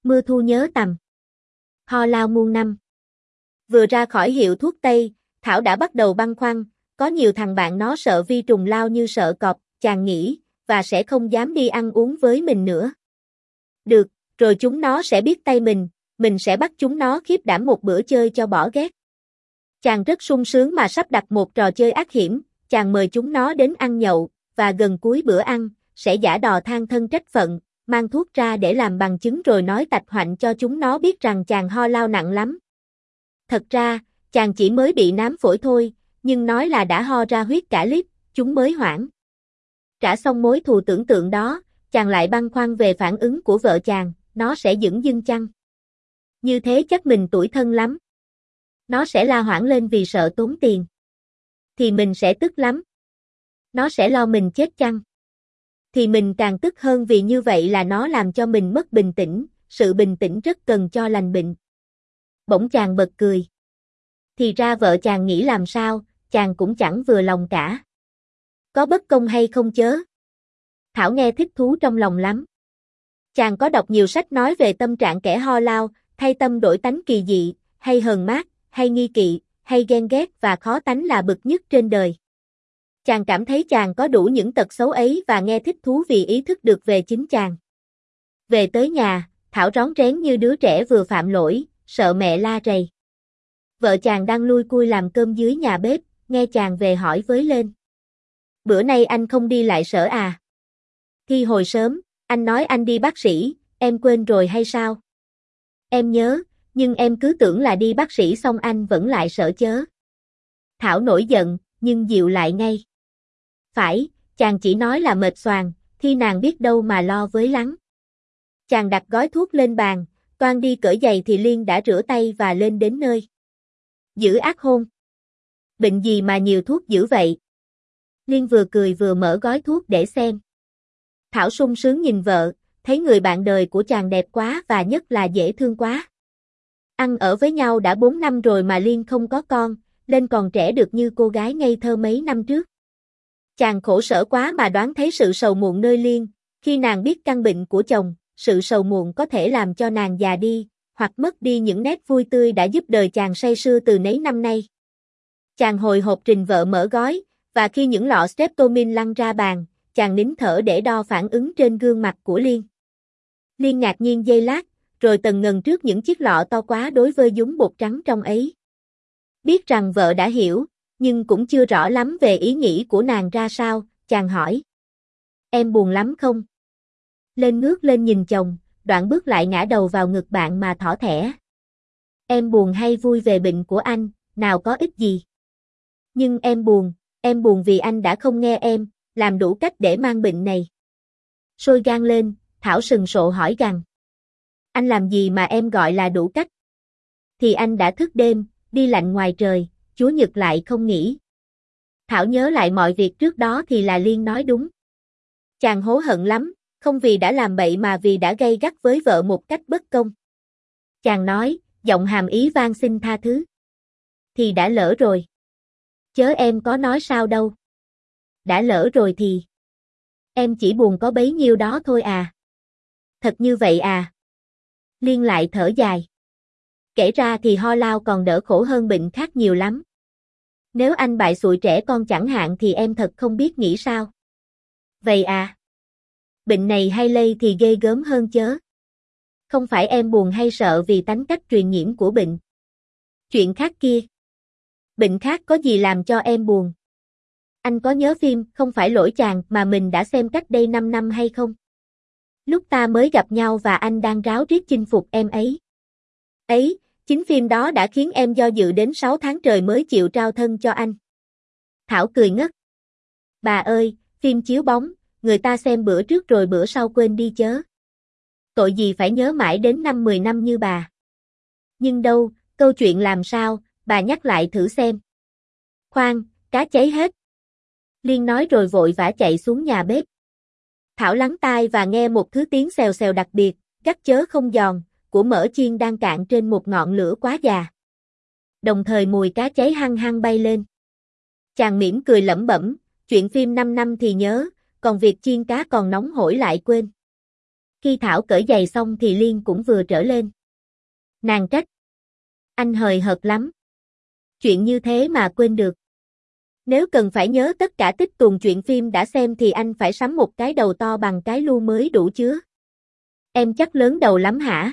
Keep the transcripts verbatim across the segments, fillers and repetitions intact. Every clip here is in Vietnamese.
Mưa thu nhớ tầm. Ho lao muôn năm. Vừa ra khỏi hiệu thuốc Tây, Thảo đã bắt đầu băn khoăn, có nhiều thằng bạn nó sợ vi trùng lao như sợ cọp, chàng nghĩ, và sẽ không dám đi ăn uống với mình nữa. Được, rồi chúng nó sẽ biết tay mình, mình sẽ bắt chúng nó khiếp đảm một bữa chơi cho bỏ ghét. Chàng rất sung sướng mà sắp đặt một trò chơi ác hiểm, chàng mời chúng nó đến ăn nhậu, và gần cuối bữa ăn, sẽ giả đò than thân trách phận, mang thuốc ra để làm bằng chứng rồi nói tạch hoạnh cho chúng nó biết rằng chàng ho lao nặng lắm. Thật ra, chàng chỉ mới bị nám phổi thôi, nhưng nói là đã ho ra huyết cả lít, chúng mới hoảng. Trả xong mối thù tưởng tượng đó, chàng lại băn khoăn về phản ứng của vợ chàng, nó sẽ dửng dưng chăng? Như thế chắc mình tủi thân lắm. Nó sẽ la hoảng lên vì sợ tốn tiền. Thì mình sẽ tức lắm. Nó sẽ lo mình chết chăng? Thì mình càng tức hơn vì như vậy là nó làm cho mình mất bình tĩnh, sự bình tĩnh rất cần cho lành bệnh. Bỗng chàng bật cười. Thì ra vợ chàng nghĩ làm sao, chàng cũng chẳng vừa lòng cả. Có bất công hay không chớ? Thảo nghe thích thú trong lòng lắm. Chàng có đọc nhiều sách nói về tâm trạng kẻ ho lao, thay tâm đổi tánh kỳ dị, hay hờn mát, hay nghi kỵ, hay ghen ghét và khó tánh là bực nhất trên đời. Chàng cảm thấy chàng có đủ những tật xấu ấy và nghe thích thú vì ý thức được về chính chàng. Về tới nhà, Thảo rón rén như đứa trẻ vừa phạm lỗi, sợ mẹ la rầy. Vợ chàng đang lui cui làm cơm dưới nhà bếp, nghe chàng về hỏi với lên. Bữa nay anh không đi lại sở à? Khi hồi sớm, anh nói anh đi bác sĩ, em quên rồi hay sao? Em nhớ, nhưng em cứ tưởng là đi bác sĩ xong anh vẫn lại sở chớ. Thảo nổi giận, nhưng dịu lại ngay. Phải, chàng chỉ nói là mệt xoàng, khi nàng biết đâu mà lo với lắng. Chàng đặt gói thuốc lên bàn, toan đi cởi giày thì Liên đã rửa tay và lên đến nơi. Dữ ác hôn. Bệnh gì mà nhiều thuốc dữ vậy? Liên vừa cười vừa mở gói thuốc để xem. Thảo sung sướng nhìn vợ, thấy người bạn đời của chàng đẹp quá và nhất là dễ thương quá. Ăn ở với nhau đã bốn năm rồi mà Liên không có con, lên còn trẻ được như cô gái ngây thơ mấy năm trước. Chàng khổ sở quá mà đoán thấy sự sầu muộn nơi Liên, khi nàng biết căn bệnh của chồng, sự sầu muộn có thể làm cho nàng già đi, hoặc mất đi những nét vui tươi đã giúp đời chàng say sưa từ nấy năm nay. Chàng hồi hộp trình vợ mở gói, và khi những lọ Streptomin lăn ra bàn, chàng nín thở để đo phản ứng trên gương mặt của Liên. Liên ngạc nhiên giây lát, rồi tần ngần trước những chiếc lọ to quá đối với dúng bột trắng trong ấy. Biết rằng vợ đã hiểu, nhưng cũng chưa rõ lắm về ý nghĩ của nàng ra sao, chàng hỏi. Em buồn lắm không? Lên ngước lên nhìn chồng, đoạn bước lại ngã đầu vào ngực bạn mà thỏ thẻ. Em buồn hay vui về bệnh của anh, nào có ích gì. Nhưng em buồn, em buồn vì anh đã không nghe em, làm đủ cách để mang bệnh này. Sôi gan lên, Thảo sừng sộ hỏi gằn. Anh làm gì mà em gọi là đủ cách? Thì anh đã thức đêm, đi lạnh ngoài trời, Chúa Nhật lại không nghỉ. Thảo nhớ lại mọi việc trước đó thì là Liên nói đúng. Chàng hối hận lắm, không vì đã làm bậy mà vì đã gay gắt với vợ một cách bất công. Chàng nói, giọng hàm ý van xin tha thứ. Thì đã lỡ rồi. Chớ em có nói sao đâu. Đã lỡ rồi thì. Em chỉ buồn có bấy nhiêu đó thôi à. Thật như vậy à. Liên lại thở dài. Kể ra thì ho lao còn đỡ khổ hơn bệnh khác nhiều lắm. Nếu anh bại xụi trẻ con chẳng hạn thì em thật không biết nghĩ sao. Vậy à. Bệnh này hay lây thì ghê gớm hơn chớ. Không phải em buồn hay sợ vì tánh cách truyền nhiễm của bệnh. Chuyện khác kia. Bệnh khác có gì làm cho em buồn? Anh có nhớ phim Không phải lỗi chàng mà mình đã xem cách đây năm năm hay không? Lúc ta mới gặp nhau và anh đang ráo riết chinh phục em ấy. Ấy, chính phim đó đã khiến em do dự đến sáu tháng trời mới chịu trao thân cho anh. Thảo cười ngất. Bà ơi, phim chiếu bóng, người ta xem bữa trước rồi bữa sau quên đi chớ. Tội gì phải nhớ mãi đến năm mười năm như bà. Nhưng đâu, câu chuyện làm sao, bà nhắc lại thử xem. Khoan, cá cháy hết. Liên nói rồi vội vã chạy xuống nhà bếp. Thảo lắng tai và nghe một thứ tiếng xèo xèo đặc biệt, gắt chớ không giòn, của mỡ chiên đang cạn trên một ngọn lửa quá già. Đồng thời mùi cá cháy hăng hăng bay lên. Chàng mỉm cười lẩm bẩm, chuyện phim năm năm thì nhớ, còn việc chiên cá còn nóng hổi lại quên. Khi Thảo cởi giày xong thì Liên cũng vừa trở lên. Nàng trách. Anh hời hợt lắm. Chuyện như thế mà quên được. Nếu cần phải nhớ tất cả tích tuồng chuyện phim đã xem thì anh phải sắm một cái đầu to bằng cái lu mới đủ chứa. Em chắc lớn đầu lắm hả?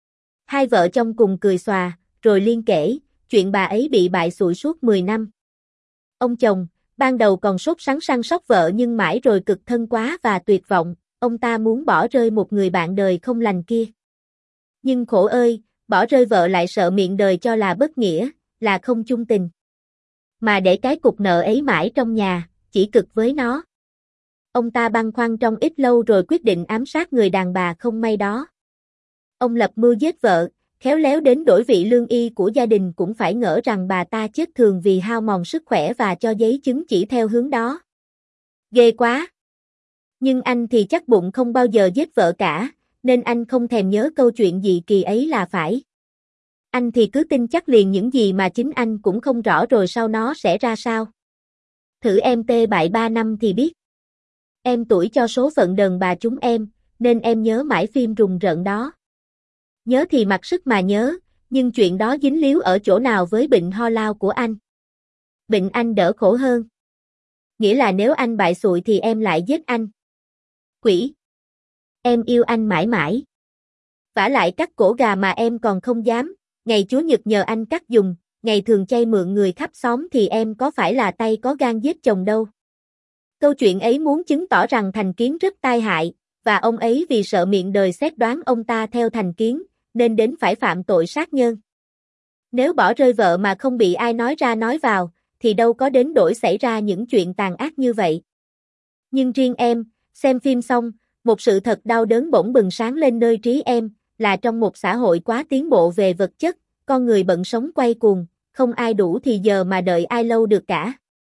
Hai vợ chồng cùng cười xòa, rồi Liên kể, chuyện bà ấy bị bại xụi suốt mười năm. Ông chồng, ban đầu còn sốt sắng săn sóc vợ nhưng mãi rồi cực thân quá và tuyệt vọng, ông ta muốn bỏ rơi một người bạn đời không lành kia. Nhưng khổ ơi, bỏ rơi vợ lại sợ miệng đời cho là bất nghĩa, là không chung tình. Mà để cái cục nợ ấy mãi trong nhà, chỉ cực với nó. Ông ta băn khoăn trong ít lâu rồi quyết định ám sát người đàn bà không may đó. Ông lập mưu giết vợ, khéo léo đến đổi vị lương y của gia đình cũng phải ngỡ rằng bà ta chết thường vì hao mòn sức khỏe và cho giấy chứng chỉ theo hướng đó. Ghê quá! Nhưng anh thì chắc bụng không bao giờ giết vợ cả, nên anh không thèm nhớ câu chuyện gì kỳ ấy là phải. Anh thì cứ tin chắc liền những gì mà chính anh cũng không rõ rồi sau nó sẽ ra sao. Thử em tê bại ba năm thì biết. Em tuổi cho số phận đàn bà chúng em, nên em nhớ mãi phim rùng rợn đó. Nhớ thì mặc sức mà nhớ, nhưng chuyện đó dính líu ở chỗ nào với bệnh ho lao của anh. Bệnh anh đỡ khổ hơn. Nghĩa là nếu anh bại xụi thì em lại giết anh. Quỷ! Em yêu anh mãi mãi. Vả lại cắt cổ gà mà em còn không dám, ngày Chúa Nhật nhờ anh cắt dùng, ngày thường chay mượn người khắp xóm thì em có phải là tay có gan giết chồng đâu. Câu chuyện ấy muốn chứng tỏ rằng Thành Kiến rất tai hại, và ông ấy vì sợ miệng đời xét đoán ông ta theo Thành Kiến, nên đến phải phạm tội sát nhân. Nếu bỏ rơi vợ mà không bị ai nói ra nói vào, thì đâu có đến đổi xảy ra những chuyện tàn ác như vậy. Nhưng riêng em, xem phim xong, một sự thật đau đớn bỗng bừng sáng lên nơi trí em, là trong một xã hội quá tiến bộ về vật chất, con người bận sống quay cuồng, không ai đủ thì giờ mà đợi ai lâu được cả.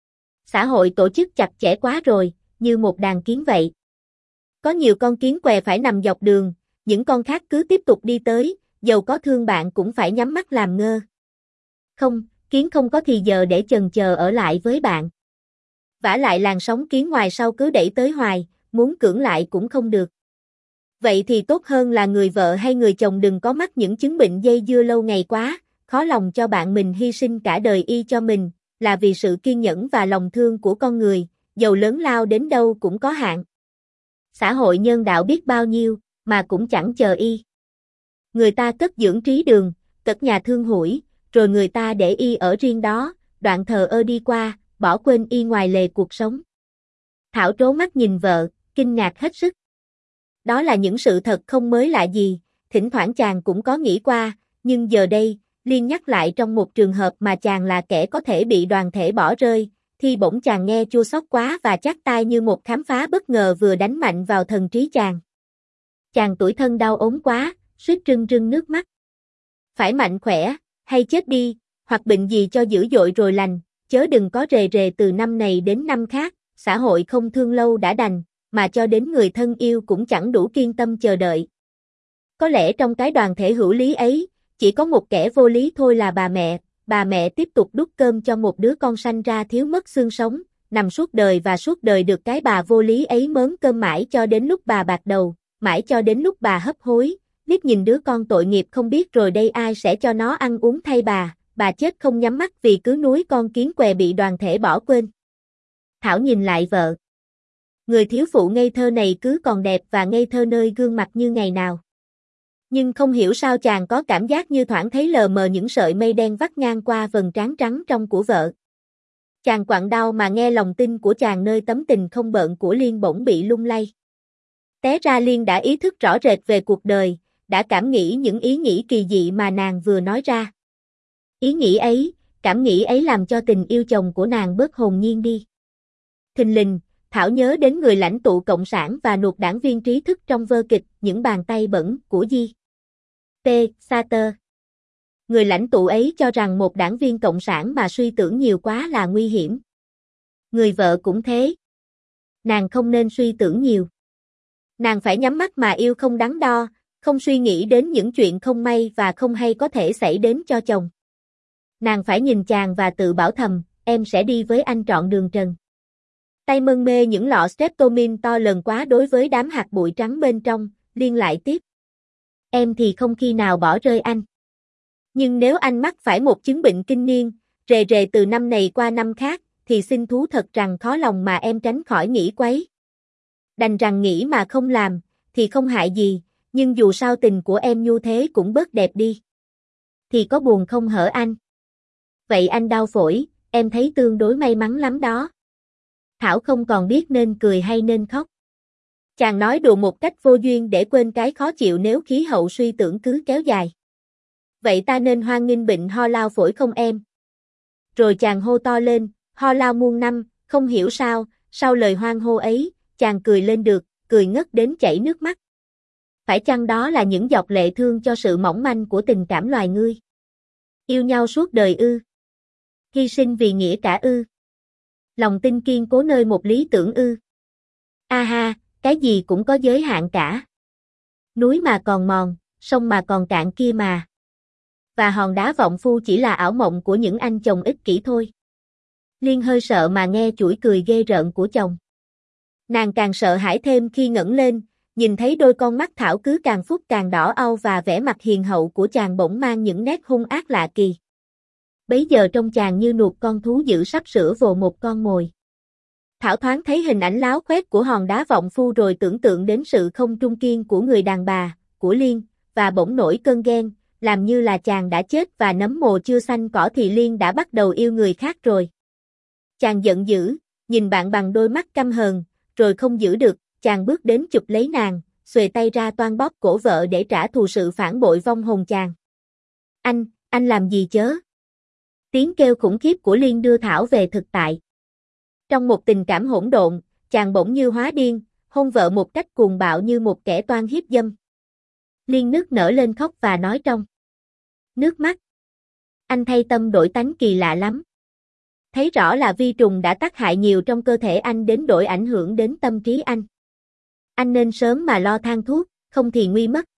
Xã hội tổ chức chặt chẽ quá rồi, như một đàn kiến vậy. Có nhiều con kiến què phải nằm dọc đường, những con khác cứ tiếp tục đi tới, dầu có thương bạn cũng phải nhắm mắt làm ngơ. Không, kiến không có thì giờ để chần chờ ở lại với bạn. Vả lại làn sóng kiến ngoài sau cứ đẩy tới hoài, muốn cưỡng lại cũng không được. Vậy thì tốt hơn là người vợ hay người chồng đừng có mắc những chứng bệnh dây dưa lâu ngày quá, khó lòng cho bạn mình hy sinh cả đời y cho mình, là vì sự kiên nhẫn và lòng thương của con người, dầu lớn lao đến đâu cũng có hạn. Xã hội nhân đạo biết bao nhiêu, mà cũng chẳng chờ y. Người ta cất dưỡng trí đường, cất nhà thương hủi, rồi người ta để y ở riêng đó, đoạn thờ ơ đi qua, bỏ quên y ngoài lề cuộc sống. Thảo trố mắt nhìn vợ, kinh ngạc hết sức. Đó là những sự thật không mới lạ gì, thỉnh thoảng chàng cũng có nghĩ qua, nhưng giờ đây, Liên nhắc lại trong một trường hợp mà chàng là kẻ có thể bị đoàn thể bỏ rơi, thì bỗng chàng nghe chua xót quá và chát tai như một khám phá bất ngờ vừa đánh mạnh vào thần trí chàng. Chàng tủi thân đau ốm quá, suýt rưng rưng nước mắt. Phải mạnh khỏe, hay chết đi, hoặc bệnh gì cho dữ dội rồi lành, chớ đừng có rề rề từ năm này đến năm khác, xã hội không thương lâu đã đành, mà cho đến người thân yêu cũng chẳng đủ kiên tâm chờ đợi. Có lẽ trong cái đoàn thể hữu lý ấy, chỉ có một kẻ vô lý thôi là bà mẹ, bà mẹ tiếp tục đút cơm cho một đứa con sanh ra thiếu mất xương sống, nằm suốt đời và suốt đời được cái bà vô lý ấy mớm cơm mãi cho đến lúc bà bạc đầu, mãi cho đến lúc bà hấp hối, liếc nhìn đứa con tội nghiệp không biết rồi đây ai sẽ cho nó ăn uống thay bà, bà chết không nhắm mắt vì cứ núi con kiến què bị đoàn thể bỏ quên. Thảo nhìn lại vợ. Người thiếu phụ ngây thơ này cứ còn đẹp và ngây thơ nơi gương mặt như ngày nào. Nhưng không hiểu sao chàng có cảm giác như thoảng thấy lờ mờ những sợi mây đen vắt ngang qua vầng trán trắng trong của vợ. Chàng quặn đau mà nghe lòng tin của chàng nơi tấm tình không bợn của Liên bỗng bị lung lay. Té ra Liên đã ý thức rõ rệt về cuộc đời, đã cảm nghĩ những ý nghĩ kỳ dị mà nàng vừa nói ra. Ý nghĩ ấy, cảm nghĩ ấy làm cho tình yêu chồng của nàng bớt hồn nhiên đi. Thình lình, Thảo nhớ đến người lãnh tụ cộng sản và nuột đảng viên trí thức trong vơ kịch Những bàn tay bẩn của Di. T. Sater. Người lãnh tụ ấy cho rằng một đảng viên cộng sản mà suy tưởng nhiều quá là nguy hiểm. Người vợ cũng thế. Nàng không nên suy tưởng nhiều. Nàng phải nhắm mắt mà yêu không đắn đo, không suy nghĩ đến những chuyện không may và không hay có thể xảy đến cho chồng. Nàng phải nhìn chàng và tự bảo thầm, em sẽ đi với anh trọn đường trần. Tay mân mê những lọ streptomycin to lần quá đối với đám hạt bụi trắng bên trong, Liên lại tiếp. Em thì không khi nào bỏ rơi anh. Nhưng nếu anh mắc phải một chứng bệnh kinh niên, rề rề từ năm này qua năm khác, thì xin thú thật rằng khó lòng mà em tránh khỏi nghĩ quấy. Đành rằng nghĩ mà không làm, thì không hại gì, nhưng dù sao tình của em như thế cũng bớt đẹp đi. Thì có buồn không hở anh? Vậy anh đau phổi, em thấy tương đối may mắn lắm đó. Thảo không còn biết nên cười hay nên khóc. Chàng nói đùa một cách vô duyên để quên cái khó chịu nếu khí hậu suy tưởng cứ kéo dài. Vậy ta nên hoan nghênh bệnh ho lao phổi không em? Rồi chàng hô to lên, ho lao muôn năm, không hiểu sao, sau lời hoan hô ấy, chàng cười lên được, cười ngất đến chảy nước mắt. Phải chăng đó là những giọt lệ thương cho sự mỏng manh của tình cảm loài ngươi? Yêu nhau suốt đời ư? Hy sinh vì nghĩa cả ư? Lòng tin kiên cố nơi một lý tưởng ư? A ha, cái gì cũng có giới hạn cả. Núi mà còn mòn, sông mà còn cạn kia mà. Và hòn đá vọng phu chỉ là ảo mộng của những anh chồng ích kỷ thôi. Liên hơi sợ mà nghe chuỗi cười ghê rợn của chồng. Nàng càng sợ hãi thêm khi ngẩng lên, nhìn thấy đôi con mắt Thảo cứ càng phút càng đỏ au và vẻ mặt hiền hậu của chàng bỗng mang những nét hung ác lạ kỳ. Bấy giờ trông chàng như nuột con thú dữ sắp sửa vồ một con mồi. Thảo thoáng thấy hình ảnh láo khoét của hòn đá vọng phu rồi tưởng tượng đến sự không trung kiên của người đàn bà, của Liên, và bỗng nổi cơn ghen, làm như là chàng đã chết và nấm mồ chưa xanh cỏ thì Liên đã bắt đầu yêu người khác rồi. Chàng giận dữ, nhìn bạn bằng đôi mắt căm hờn, rồi không giữ được, chàng bước đến chụp lấy nàng, xuề tay ra toan bóp cổ vợ để trả thù sự phản bội vong hồn chàng. Anh, anh làm gì chớ? Tiếng kêu khủng khiếp của Liên đưa Thảo về thực tại. Trong một tình cảm hỗn độn, chàng bỗng như hóa điên, hôn vợ một cách cuồng bạo như một kẻ toan hiếp dâm. Liên nức nở lên khóc và nói trong nước mắt. Anh thay tâm đổi tánh kỳ lạ lắm. Thấy rõ là vi trùng đã tác hại nhiều trong cơ thể anh đến đổi ảnh hưởng đến tâm trí anh. Anh nên sớm mà lo thang thuốc, không thì nguy mất.